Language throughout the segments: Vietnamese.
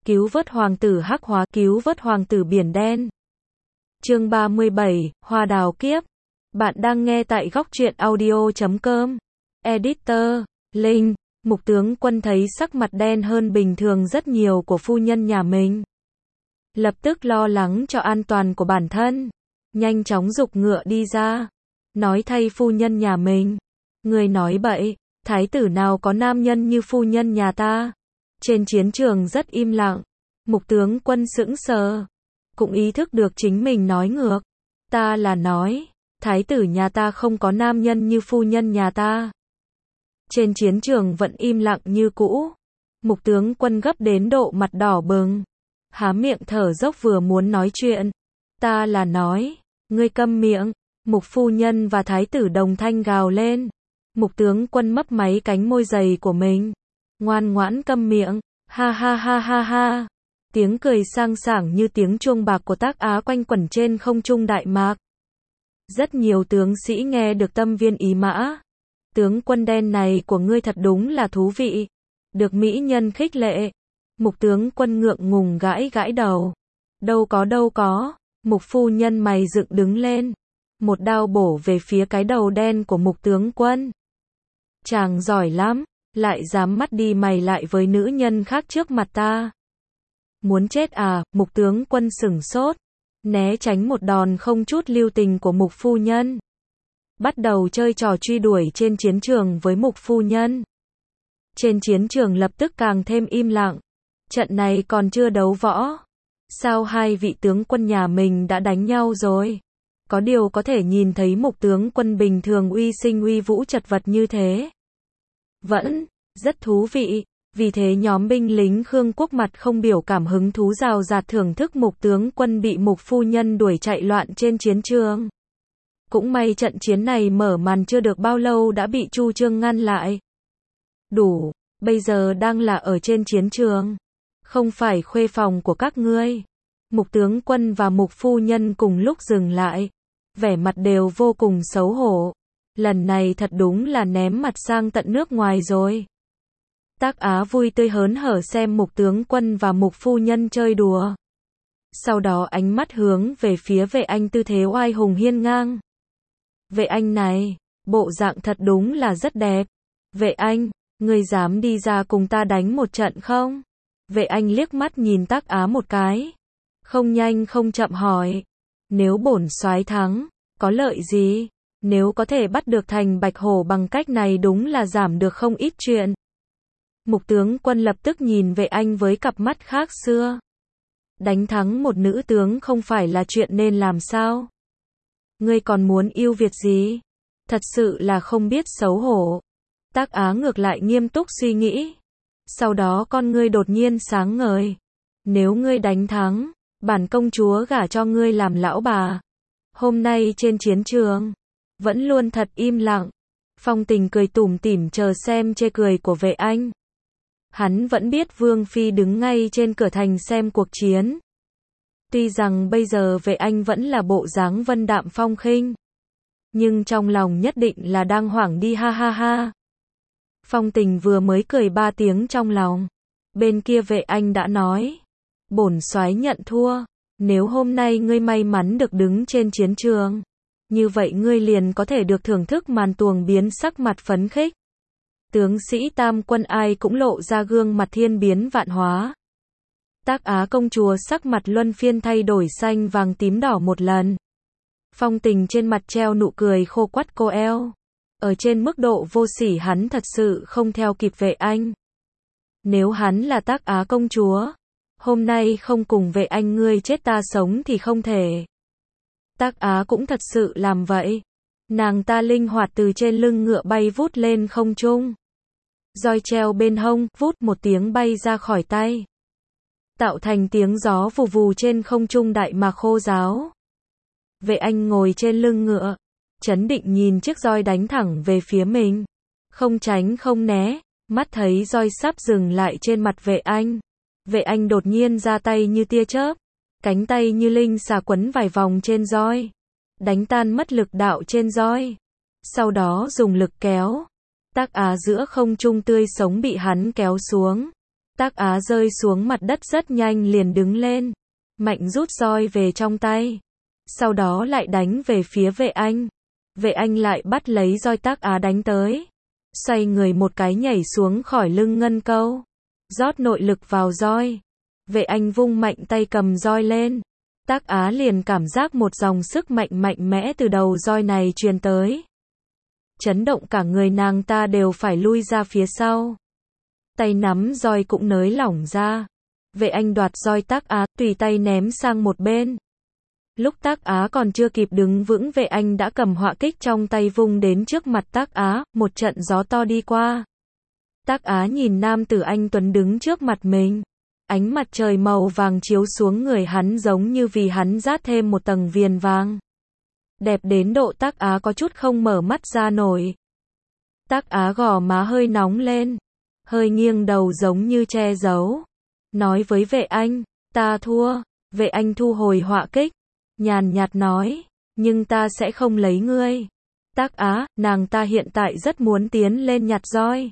cứu vớt hoàng tử hắc hóa, cứu vớt hoàng tử biển đen. Chương 37, Hoa đào kiếp. Bạn đang nghe tại góc truyện audio.com. Editor, Linh. Mục tướng quân thấy sắc mặt đen hơn bình thường rất nhiều của phu nhân nhà mình. Lập tức lo lắng cho an toàn của bản thân. Nhanh chóng giục ngựa đi ra. Nói thay phu nhân nhà mình. Người nói bậy, thái tử nào có nam nhân như phu nhân nhà ta. Trên chiến trường rất im lặng. Mục tướng quân sững sờ. Cũng ý thức được chính mình nói ngược. Ta là nói, thái tử nhà ta không có nam nhân như phu nhân nhà ta. Trên chiến trường vẫn im lặng như cũ. Mục tướng quân gấp đến độ mặt đỏ bừng. Há miệng thở dốc vừa muốn nói chuyện. Ta là nói, ngươi câm miệng. Mục phu nhân và thái tử đồng thanh gào lên. Mục tướng quân mấp máy cánh môi dày của mình. Ngoan ngoãn câm miệng. Ha ha ha ha ha. Tiếng cười sang sảng như tiếng chuông bạc của Tác Á quanh quẩn trên không trung Đại Mạc. Rất nhiều tướng sĩ nghe được tâm viên ý mã. Tướng quân đen này của ngươi thật đúng là thú vị. Được mỹ nhân khích lệ. Mục tướng quân ngượng ngùng gãi gãi đầu. Đâu có. Mục phu nhân mày dựng đứng lên. Một đao bổ về phía cái đầu đen của mục tướng quân. Chàng giỏi lắm, lại dám mắt đi mày lại với nữ nhân khác trước mặt ta. Muốn chết à? Mục tướng quân sửng sốt, né tránh một đòn không chút lưu tình của mục phu nhân. Bắt đầu chơi trò truy đuổi trên chiến trường với mục phu nhân. Trên chiến trường lập tức càng thêm im lặng. Trận này còn chưa đấu võ. Sao hai vị tướng quân nhà mình đã đánh nhau rồi? Có điều có thể nhìn thấy mục tướng quân bình thường uy sinh uy vũ chật vật như thế. Vẫn rất thú vị. Vì thế nhóm binh lính Khương Quốc mặt không biểu cảm hứng thú rào rạt thưởng thức mục tướng quân bị mục phu nhân đuổi chạy loạn trên chiến trường. Cũng may trận chiến này mở màn chưa được bao lâu đã bị Chu Chương ngăn lại. Đủ, bây giờ đang là ở trên chiến trường, không phải khuê phòng của các ngươi. Mục tướng quân và mục phu nhân cùng lúc dừng lại, vẻ mặt đều vô cùng xấu hổ. Lần này thật đúng là ném mặt sang tận nước ngoài rồi. Tác Á vui tươi hớn hở xem mục tướng quân và mục phu nhân chơi đùa. Sau đó ánh mắt hướng về phía Vệ Anh tư thế oai hùng hiên ngang. Vệ Anh này, bộ dạng thật đúng là rất đẹp. Vệ Anh, ngươi dám đi ra cùng ta đánh một trận không? Vệ Anh liếc mắt nhìn Tác Á một cái. Không nhanh không chậm hỏi. Nếu bổn soái thắng, có lợi gì? Nếu có thể bắt được Thành Bạch Hổ bằng cách này đúng là giảm được không ít chuyện. Mục tướng quân lập tức nhìn Vệ Anh với cặp mắt khác xưa. Đánh thắng một nữ tướng không phải là chuyện nên làm sao? Ngươi còn muốn yêu Việt gì? Thật sự là không biết xấu hổ. Tác Á ngược lại nghiêm túc suy nghĩ. Sau đó con ngươi đột nhiên sáng ngời. Nếu ngươi đánh thắng, bản công chúa gả cho ngươi làm lão bà. Hôm nay trên chiến trường, vẫn luôn thật im lặng. Phong Tình cười tủm tỉm chờ xem chê cười của Vệ Anh. Hắn vẫn biết Vương Phi đứng ngay trên cửa thành xem cuộc chiến. Tuy rằng bây giờ Vệ Anh vẫn là bộ dáng vân đạm phong khinh, nhưng trong lòng nhất định là đang hoảng đi ha ha ha. Phong Tình vừa mới cười 3 tiếng trong lòng. Bên kia Vệ Anh đã nói. Bổn soái nhận thua. Nếu hôm nay ngươi may mắn được đứng trên chiến trường, như vậy ngươi liền có thể được thưởng thức màn tuồng biến sắc mặt phấn khích. Tướng sĩ tam quân ai cũng lộ ra gương mặt thiên biến vạn hóa. Tác Á công chúa sắc mặt luân phiên thay đổi xanh vàng tím đỏ một lần. Phong Tình trên mặt treo nụ cười khô quắt cô eo. Ở trên mức độ vô sỉ hắn thật sự không theo kịp Vệ Anh. Nếu hắn là Tác Á công chúa, hôm nay không cùng Vệ Anh ngươi chết ta sống thì không thể. Tác Á cũng thật sự làm vậy. Nàng ta linh hoạt từ trên lưng ngựa bay vút lên không trung. Roi treo bên hông, vút một tiếng bay ra khỏi tay. Tạo thành tiếng gió vù vù trên không trung Đại Mạc khô ráo. Vệ Anh ngồi trên lưng ngựa, trấn định nhìn chiếc roi đánh thẳng về phía mình. Không tránh không né, mắt thấy roi sắp dừng lại trên mặt Vệ Anh. Vệ Anh đột nhiên ra tay như tia chớp. Cánh tay như linh xà quấn vài vòng trên roi. Đánh tan mất lực đạo trên roi. Sau đó dùng lực kéo. Tác Á giữa không trung tươi sống bị hắn kéo xuống. Tác Á rơi xuống mặt đất rất nhanh liền đứng lên, mạnh rút roi về trong tay. Sau đó lại đánh về phía Vệ Anh. Vệ Anh lại bắt lấy roi Tác Á đánh tới. Xoay người một cái nhảy xuống khỏi lưng Ngân Câu. Rót nội lực vào roi. Vệ Anh vung mạnh tay cầm roi lên. Tác Á liền cảm giác một dòng sức mạnh mạnh mẽ từ đầu roi này truyền tới. Chấn động cả người nàng ta đều phải lui ra phía sau. Tay nắm roi cũng nới lỏng ra. Vệ Anh đoạt roi Tác Á, tùy tay ném sang một bên. Lúc Tác Á còn chưa kịp đứng vững, Vệ Anh đã cầm họa kích trong tay vung đến trước mặt Tác Á, một trận gió to đi qua. Tác Á nhìn nam tử anh tuấn đứng trước mặt mình. Ánh mặt trời màu vàng chiếu xuống người hắn giống như vì hắn dát thêm một tầng viền vàng. Đẹp đến độ Tác Á có chút không mở mắt ra nổi. Tác Á gò má hơi nóng lên, hơi nghiêng đầu giống như che giấu. Nói với Vệ Anh, ta thua. Vệ Anh thu hồi họa kích, nhàn nhạt nói, nhưng ta sẽ không lấy ngươi. Tác Á, nàng ta hiện tại rất muốn tiến lên nhặt roi.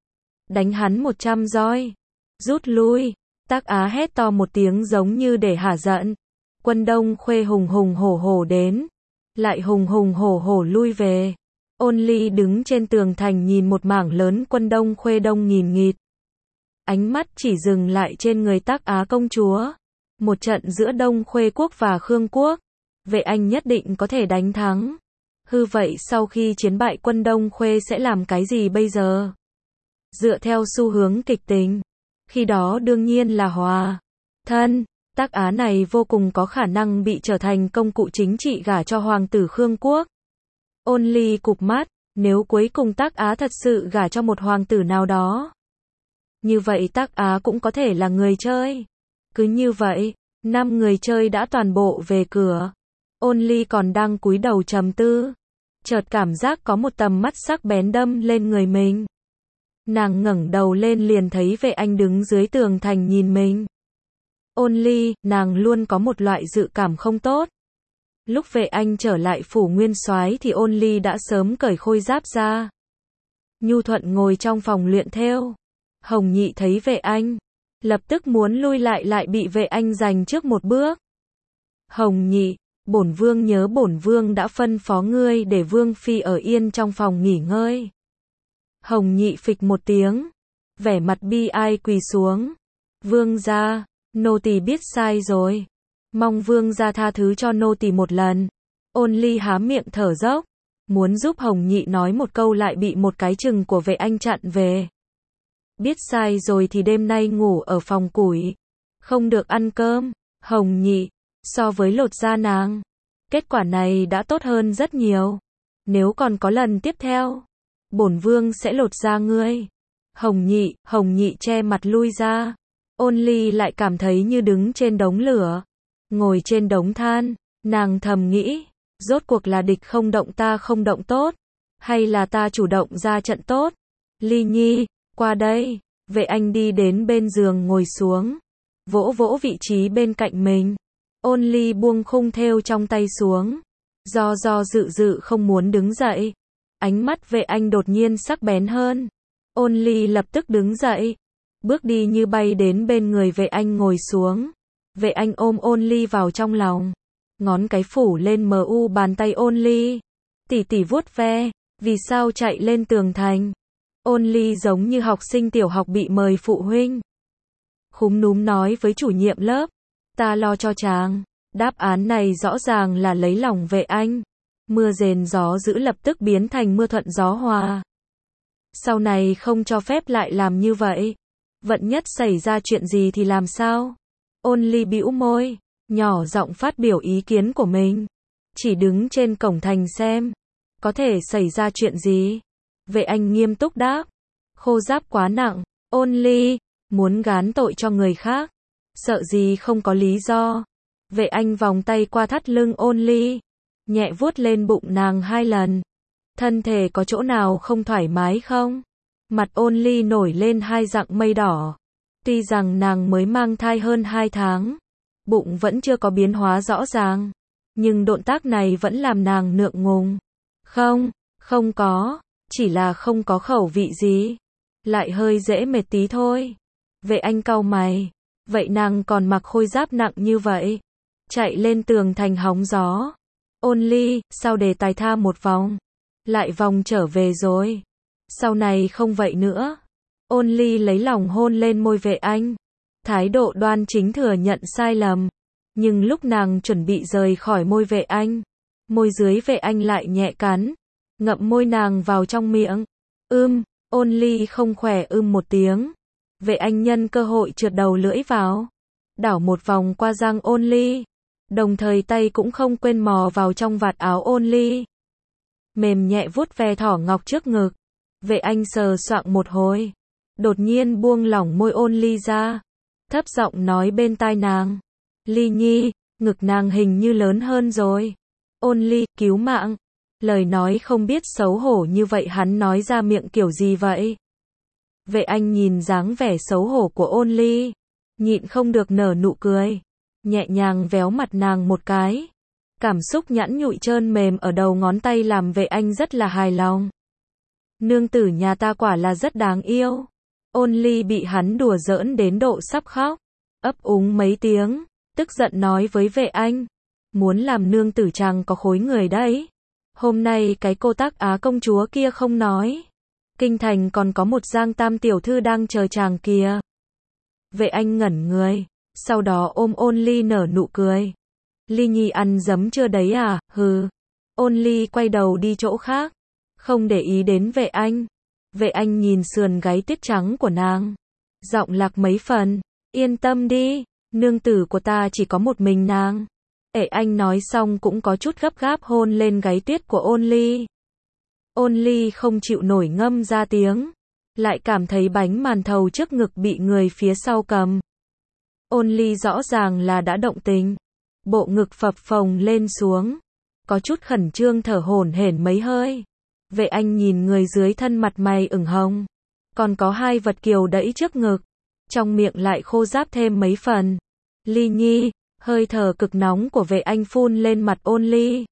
Đánh hắn 100 roi. Rút lui. Tác Á hét to một tiếng giống như để hả giận. Quân Đông Khuê hùng hùng hổ hổ đến. Lại hùng hùng hổ hổ lui về. Ôn Ly đứng trên tường thành nhìn một mảng lớn Quân Đông Khuê đông nghìn nghịt. Ánh mắt chỉ dừng lại trên người Tác Á công chúa. Một trận giữa Đông Khuê quốc và Khương quốc. Vệ Anh nhất định có thể đánh thắng. Hư vậy sau khi chiến bại Quân Đông Khuê sẽ làm cái gì bây giờ? Dựa theo xu hướng kịch tính, khi đó đương nhiên là hòa thân. Tác Á này vô cùng có khả năng bị trở thành công cụ chính trị gả cho hoàng tử Khương quốc. Ôn Ly cụp mắt, nếu cuối cùng Tác Á thật sự gả cho một hoàng tử nào đó, như vậy Tác Á cũng có thể là người chơi. Cứ như vậy, 5 người chơi đã toàn bộ về cửa. Ôn Ly còn đang cúi đầu trầm tư, chợt cảm giác có một tầm mắt sắc bén đâm lên người mình. Nàng ngẩng đầu lên liền thấy Vệ Anh đứng dưới tường thành nhìn mình. Ôn Ly, nàng luôn có một loại dự cảm không tốt. Lúc Vệ Anh trở lại phủ nguyên soái thì Ôn Ly đã sớm cởi khôi giáp ra. Nhu thuận ngồi trong phòng luyện thêu. Hồng Nhị thấy Vệ Anh, lập tức muốn lui lại bị Vệ Anh giành trước một bước. Hồng Nhị, bổn vương nhớ bổn vương đã phân phó ngươi để vương phi ở yên trong phòng nghỉ ngơi. Hồng Nhị phịch một tiếng, vẻ mặt bi ai quỳ xuống. Vương gia, nô tỳ biết sai rồi. Mong vương gia tha thứ cho nô tỳ một lần. Ôn Ly há miệng thở dốc, muốn giúp Hồng Nhị nói một câu lại bị một cái chừng của Vệ Anh chặn về. Biết sai rồi thì đêm nay ngủ ở phòng củi, không được ăn cơm. Hồng Nhị, so với lột da nàng, kết quả này đã tốt hơn rất nhiều. Nếu còn có lần tiếp theo, bổn vương sẽ lột da ngươi. Hồng Nhị che mặt lui ra. Ôn Ly lại cảm thấy như đứng trên đống lửa, ngồi trên đống than. Nàng thầm nghĩ, rốt cuộc là địch không động ta không động tốt, hay là ta chủ động ra trận tốt? Ly Nhi, qua đây. Vệ Anh đi đến bên giường ngồi xuống, vỗ vỗ vị trí bên cạnh mình. Ôn Ly buông khung thêu trong tay xuống, do dự không muốn đứng dậy. Ánh mắt Vệ Anh đột nhiên sắc bén hơn. Ôn Ly lập tức đứng dậy, bước đi như bay đến bên người Vệ Anh ngồi xuống. Vệ Anh ôm Ôn Ly vào trong lòng, ngón cái phủ lên bàn tay Ôn Ly. Tỉ tỉ vuốt ve, vì sao chạy lên tường thành? Ôn Ly giống như học sinh tiểu học bị mời phụ huynh. Khúm núm nói với chủ nhiệm lớp, ta lo cho chàng. Đáp án này rõ ràng là lấy lòng Vệ Anh. Mưa rền gió dữ lập tức biến thành mưa thuận gió hòa. Sau này không cho phép lại làm như vậy. Vận nhất xảy ra chuyện gì thì làm sao? Ôn Ly bĩu môi, nhỏ giọng phát biểu ý kiến của mình. Chỉ đứng trên cổng thành xem, có thể xảy ra chuyện gì? Vệ Anh nghiêm túc đáp, khô giáp quá nặng. Ôn Ly, muốn gán tội cho người khác, sợ gì không có lý do. Vệ Anh vòng tay qua thắt lưng Ôn Ly, nhẹ vuốt lên bụng nàng 2 lần. Thân thể có chỗ nào không thoải mái không? Mặt Ôn Ly nổi lên 2 dặng mây đỏ. Tuy rằng nàng mới mang thai hơn 2 tháng, bụng vẫn chưa có biến hóa rõ ràng, nhưng động tác này vẫn làm nàng ngượng ngùng. Không có, chỉ là không có khẩu vị gì, lại hơi dễ mệt tí thôi. Vệ Anh cau mày. Vậy nàng còn mặc khôi giáp nặng như vậy? Chạy lên tường thành hóng gió. Ôn Ly, sao đề tài tha một vòng? Lại vòng trở về rồi. Sau này không vậy nữa. Ôn Ly lấy lòng hôn lên môi Vệ Anh. Thái độ đoan chính thừa nhận sai lầm. Nhưng lúc nàng chuẩn bị rời khỏi môi Vệ Anh, môi dưới Vệ Anh lại nhẹ cắn, ngậm môi nàng vào trong miệng. Ôn Ly không khỏe một tiếng. Vệ Anh nhân cơ hội trượt đầu lưỡi vào, đảo một vòng qua răng Ôn Ly, đồng thời tay cũng không quên mò vào trong vạt áo Ôn Ly, mềm nhẹ vuốt ve thỏ ngọc trước ngực. Vệ Anh sờ soạng một hồi, đột nhiên buông lỏng môi Ôn Ly ra, thấp giọng nói bên tai nàng. Ly Nhi, ngực nàng hình như lớn hơn rồi. Ôn Ly, cứu mạng. Lời nói không biết xấu hổ như vậy hắn nói ra miệng kiểu gì vậy? Vệ Anh nhìn dáng vẻ xấu hổ của Ôn Ly, nhịn không được nở nụ cười, nhẹ nhàng véo mặt nàng một cái. Cảm xúc nhẵn nhụi trơn mềm ở đầu ngón tay làm Vệ Anh rất là hài lòng. Nương tử nhà ta quả là rất đáng yêu. Ôn Ly bị hắn đùa giỡn đến độ sắp khóc, ấp úng mấy tiếng, tức giận nói với Vệ Anh, muốn làm nương tử chàng có khối người đấy. Hôm nay cái cô Tác Á công chúa kia không nói, kinh thành còn có một Giang Tam tiểu thư đang chờ chàng kìa. Vệ Anh ngẩn người, sau đó ôm Ôn Ly nở nụ cười. Ly Nhi ăn dấm chưa đấy à? Hừ. Ôn Ly quay đầu đi chỗ khác, không để ý đến Vệ Anh. Vệ Anh nhìn sườn gáy tuyết trắng của nàng, giọng lạc mấy phần, yên tâm đi, nương tử của ta chỉ có một mình nàng. Anh nói xong cũng có chút gấp gáp hôn lên gáy tuyết của Ôn Ly. Ôn Ly không chịu nổi ngâm ra tiếng, lại cảm thấy bánh màn thầu trước ngực bị người phía sau cầm. Ôn Ly rõ ràng là đã động tình, bộ ngực phập phồng lên xuống, có chút khẩn trương thở hổn hển mấy hơi. Vệ Anh nhìn người dưới thân mặt mày ửng hồng, còn có hai vật kiều đẫy trước ngực, trong miệng lại khô ráp thêm mấy phần. Ly Nhi, hơi thở cực nóng của Vệ Anh phun lên mặt Ôn Ly.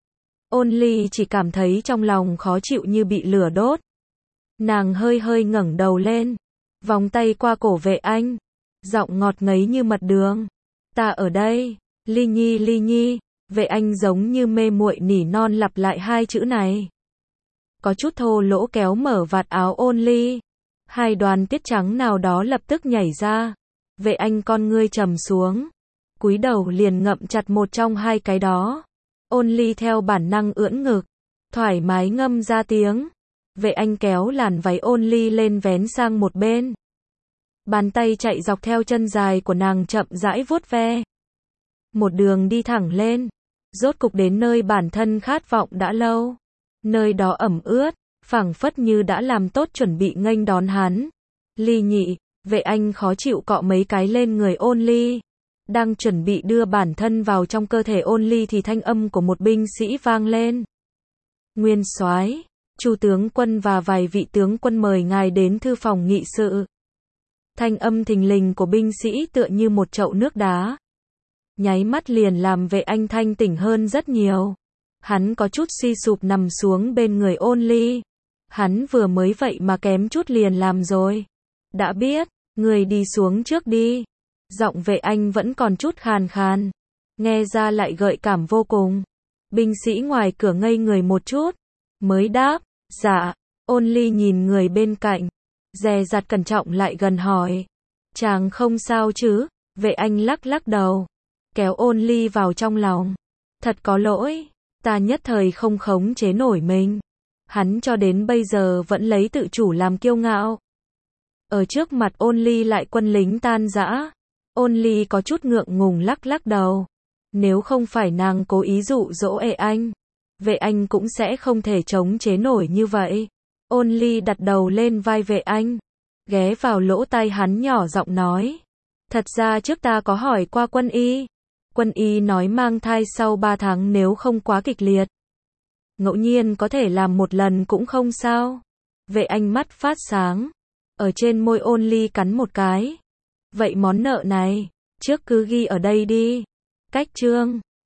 Ôn Ly chỉ cảm thấy trong lòng khó chịu như bị lửa đốt. Nàng hơi hơi ngẩng đầu lên, vòng tay qua cổ Vệ Anh, giọng ngọt ngấy như mật đường. Ta ở đây, Ly Nhi, Ly Nhi. Vệ Anh giống như mê muội nỉ non lặp lại hai chữ này. Có chút thô lỗ kéo mở vạt áo Ôn Ly. Hai đoàn tiết trắng nào đó lập tức nhảy ra. Vệ Anh con ngươi trầm xuống, cúi đầu liền ngậm chặt một trong hai cái đó. Ôn Ly theo bản năng ưỡn ngực, thoải mái ngâm ra tiếng. Vệ Anh kéo làn váy Ôn Ly lên vén sang một bên. Bàn tay chạy dọc theo chân dài của nàng chậm rãi vuốt ve. Một đường đi thẳng lên, rốt cục đến nơi bản thân khát vọng đã lâu. Nơi đó ẩm ướt, phảng phất như đã làm tốt chuẩn bị nghênh đón hắn. Ly Nhị, Vệ Anh khó chịu cọ mấy cái lên người Ôn Ly. Đang chuẩn bị đưa bản thân vào trong cơ thể Ôn Ly thì thanh âm của một binh sĩ vang lên. Nguyên soái, Chu tướng quân và vài vị tướng quân mời ngài đến thư phòng nghị sự. Thanh âm thình lình của binh sĩ tựa như một chậu nước đá, nháy mắt liền làm Vệ Anh thanh tỉnh hơn rất nhiều. Hắn có chút suy sụp nằm xuống bên người Ôn Ly. Hắn vừa mới vậy mà kém chút liền làm rồi. Đã biết, người đi xuống trước đi. Giọng Vệ Anh vẫn còn chút khàn khàn, nghe ra lại gợi cảm vô cùng. Binh sĩ ngoài cửa ngây người một chút, mới đáp, dạ. Ôn Ly nhìn người bên cạnh, dè dặt cẩn trọng lại gần hỏi, chàng không sao chứ? Vệ Anh lắc lắc đầu, kéo Ôn Ly vào trong lòng. Thật có lỗi, ta nhất thời không khống chế nổi mình. Hắn cho đến bây giờ vẫn lấy tự chủ làm kiêu ngạo. Ở trước mặt Ôn Ly lại quân lính tan rã. Ôn Ly có chút ngượng ngùng lắc lắc đầu. Nếu không phải nàng cố ý dụ dỗ anh, Vệ Anh cũng sẽ không thể chống chế nổi như vậy. Ôn Ly đặt đầu lên vai Vệ Anh, ghé vào lỗ tai hắn nhỏ giọng nói. Thật ra trước ta có hỏi qua quân y. Quân y nói mang thai sau 3 tháng nếu không quá kịch liệt, ngẫu nhiên có thể làm một lần cũng không sao. Vệ Anh mắt phát sáng, ở trên môi Ôn Ly cắn một cái. Vậy món nợ này, trước cứ ghi ở đây đi. Cách chương